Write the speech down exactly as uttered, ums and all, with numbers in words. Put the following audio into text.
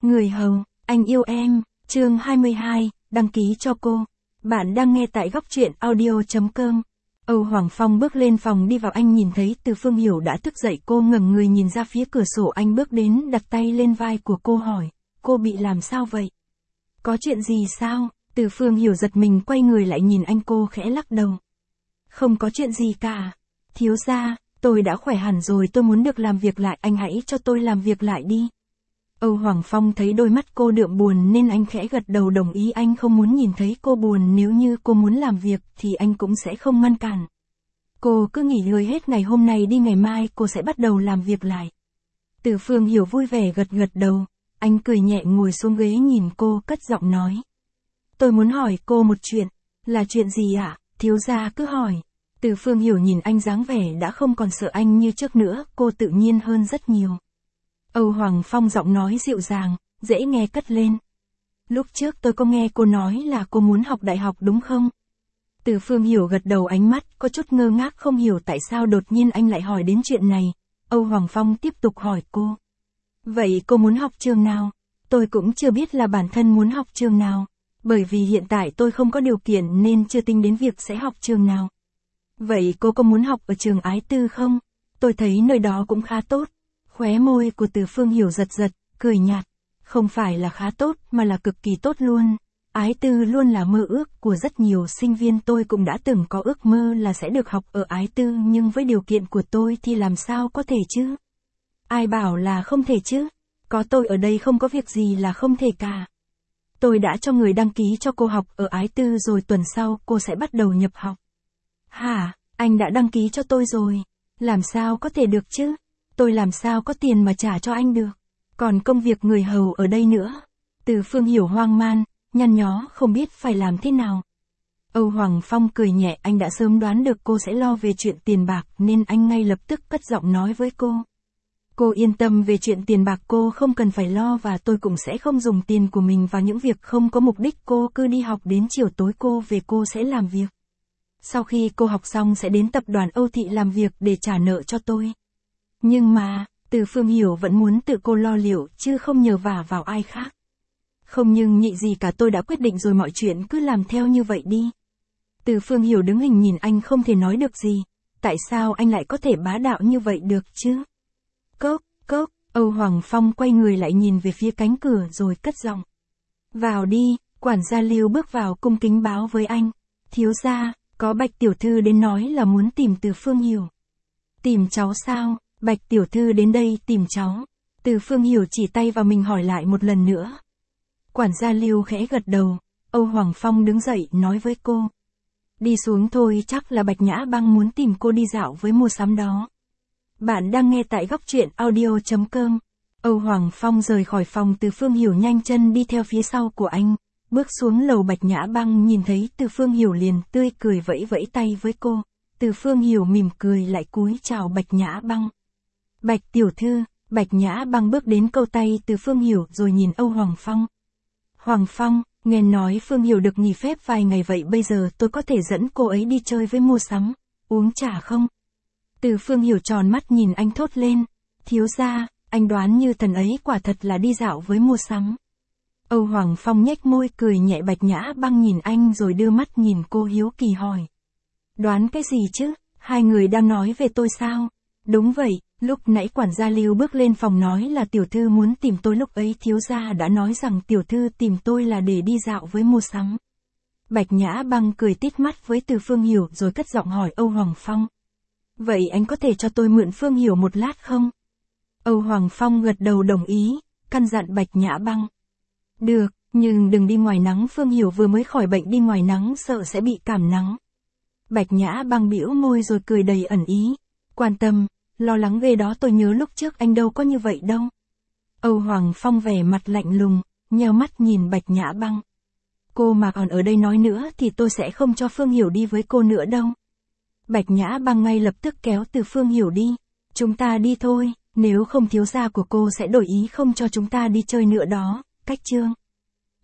Người hầu, anh yêu em, chương hai mươi hai, đăng ký cho cô. Bạn đang nghe tại góc truyện audio chấm com. Âu Hoàng Phong bước lên phòng đi vào, anh nhìn thấy Từ Phương Hiểu đã thức dậy, cô ngẩng người nhìn ra phía cửa sổ, anh bước đến đặt tay lên vai của cô hỏi, cô bị làm sao vậy? Có chuyện gì sao? Từ Phương Hiểu giật mình quay người lại nhìn anh, cô khẽ lắc đầu. Không có chuyện gì cả. Thiếu gia, tôi đã khỏe hẳn rồi, tôi muốn được làm việc lại, anh hãy cho tôi làm việc lại đi. Âu Hoàng Phong thấy đôi mắt cô đượm buồn nên anh khẽ gật đầu đồng ý, anh không muốn nhìn thấy cô buồn, nếu như cô muốn làm việc thì anh cũng sẽ không ngăn cản. Cô cứ nghỉ ngơi hết ngày hôm nay đi, ngày mai cô sẽ bắt đầu làm việc lại. Từ Phương Hiểu vui vẻ gật gật đầu, anh cười nhẹ ngồi xuống ghế nhìn cô cất giọng nói. Tôi muốn hỏi cô một chuyện. Là chuyện gì ạ? À? Thiếu gia cứ hỏi. Từ Phương Hiểu nhìn anh dáng vẻ đã không còn sợ anh như trước nữa, cô tự nhiên hơn rất nhiều. Âu Hoàng Phong giọng nói dịu dàng, dễ nghe cất lên. Lúc trước tôi có nghe cô nói là cô muốn học đại học đúng không? Từ Phương Hiểu gật đầu, ánh mắt có chút ngơ ngác không hiểu tại sao đột nhiên anh lại hỏi đến chuyện này. Âu Hoàng Phong tiếp tục hỏi cô. Vậy cô muốn học trường nào? Tôi cũng chưa biết là bản thân muốn học trường nào. Bởi vì hiện tại tôi không có điều kiện nên chưa tính đến việc sẽ học trường nào. Vậy cô có muốn học ở trường Ái Tư không? Tôi thấy nơi đó cũng khá tốt. Khóe môi của Từ Phương Hiểu giật giật, cười nhạt. Không phải là khá tốt mà là cực kỳ tốt luôn. Ái Tư luôn là mơ ước của rất nhiều sinh viên, tôi cũng đã từng có ước mơ là sẽ được học ở Ái Tư, nhưng với điều kiện của tôi thì làm sao có thể chứ? Ai bảo là không thể chứ? Có tôi ở đây không có việc gì là không thể cả. Tôi đã cho người đăng ký cho cô học ở Ái Tư rồi, tuần sau cô sẽ bắt đầu nhập học. Hả, anh đã đăng ký cho tôi rồi? Làm sao có thể được chứ? Tôi làm sao có tiền mà trả cho anh được? Còn công việc người hầu ở đây nữa. Từ Phương Hiểu hoang man, nhăn nhó không biết phải làm thế nào. Âu Hoàng Phong cười nhẹ, anh đã sớm đoán được cô sẽ lo về chuyện tiền bạc nên anh ngay lập tức cất giọng nói với cô. Cô yên tâm về chuyện tiền bạc, cô không cần phải lo, và tôi cũng sẽ không dùng tiền của mình vào những việc không có mục đích. Cô cứ đi học đến chiều tối cô về, cô sẽ làm việc. Sau khi cô học xong sẽ đến tập đoàn Âu Thị làm việc để trả nợ cho tôi. Nhưng mà, Từ Phương Hiểu vẫn muốn tự cô lo liệu chứ không nhờ vả vào ai khác. Không nhưng nhị gì cả, tôi đã quyết định rồi, mọi chuyện cứ làm theo như vậy đi. Từ Phương Hiểu đứng hình nhìn anh không thể nói được gì. Tại sao anh lại có thể bá đạo như vậy được chứ? Cốc, cốc, Âu Hoàng Phong quay người lại nhìn về phía cánh cửa rồi cất giọng. Vào đi, quản gia Lưu bước vào cung kính báo với anh. Thiếu gia, có Bạch tiểu thư đến nói là muốn tìm Từ Phương Hiểu. Tìm cháu sao? Bạch tiểu thư đến đây tìm cháu. Từ Phương Hiểu chỉ tay vào mình hỏi lại một lần nữa. Quản gia Lưu khẽ gật đầu, Âu Hoàng Phong đứng dậy nói với cô. Đi xuống thôi, chắc là Bạch Nhã Băng muốn tìm cô đi dạo với mua sắm đó. Bạn đang nghe tại góc truyện audio chấm com. Âu Hoàng Phong rời khỏi phòng, Từ Phương Hiểu nhanh chân đi theo phía sau của anh. Bước xuống lầu, Bạch Nhã Băng nhìn thấy Từ Phương Hiểu liền tươi cười vẫy vẫy tay với cô. Từ Phương Hiểu mỉm cười lại cúi chào Bạch Nhã Băng. Bạch tiểu thư. Bạch Nhã Băng bước đến câu tay Từ Phương Hiểu rồi nhìn Âu Hoàng Phong. Hoàng Phong, nghe nói Phương Hiểu được nghỉ phép vài ngày, vậy bây giờ tôi có thể dẫn cô ấy đi chơi với mua sắm, uống trà không? Từ Phương Hiểu tròn mắt nhìn anh thốt lên. Thiếu gia, anh đoán như thần ấy quả thật là đi dạo với mua sắm. Âu Hoàng Phong nhếch môi cười nhẹ. Bạch Nhã Băng nhìn anh rồi đưa mắt nhìn cô hiếu kỳ hỏi. Đoán cái gì chứ? Hai người đang nói về tôi sao? Đúng vậy, lúc nãy quản gia Lưu bước lên phòng nói là tiểu thư muốn tìm tôi, lúc ấy thiếu gia đã nói rằng tiểu thư tìm tôi là để đi dạo với mua sắm. Bạch Nhã Băng cười tít mắt với Từ Phương Hiểu rồi cất giọng hỏi Âu Hoàng Phong. Vậy anh có thể cho tôi mượn Phương Hiểu một lát không? Âu Hoàng Phong gật đầu đồng ý, căn dặn Bạch Nhã Băng. Được, nhưng đừng đi ngoài nắng, Phương Hiểu vừa mới khỏi bệnh, đi ngoài nắng sợ sẽ bị cảm nắng. Bạch Nhã Băng bĩu môi rồi cười đầy ẩn ý. Quan tâm, lo lắng ghê đó, tôi nhớ lúc trước anh đâu có như vậy đâu. Âu Hoàng Phong vẻ mặt lạnh lùng, nheo mắt nhìn Bạch Nhã Băng. Cô mà còn ở đây nói nữa thì tôi sẽ không cho Phương Hiểu đi với cô nữa đâu. Bạch Nhã Băng ngay lập tức kéo Từ Phương Hiểu đi. Chúng ta đi thôi, nếu không thiếu gia của cô sẽ đổi ý không cho chúng ta đi chơi nữa đó, cách chương.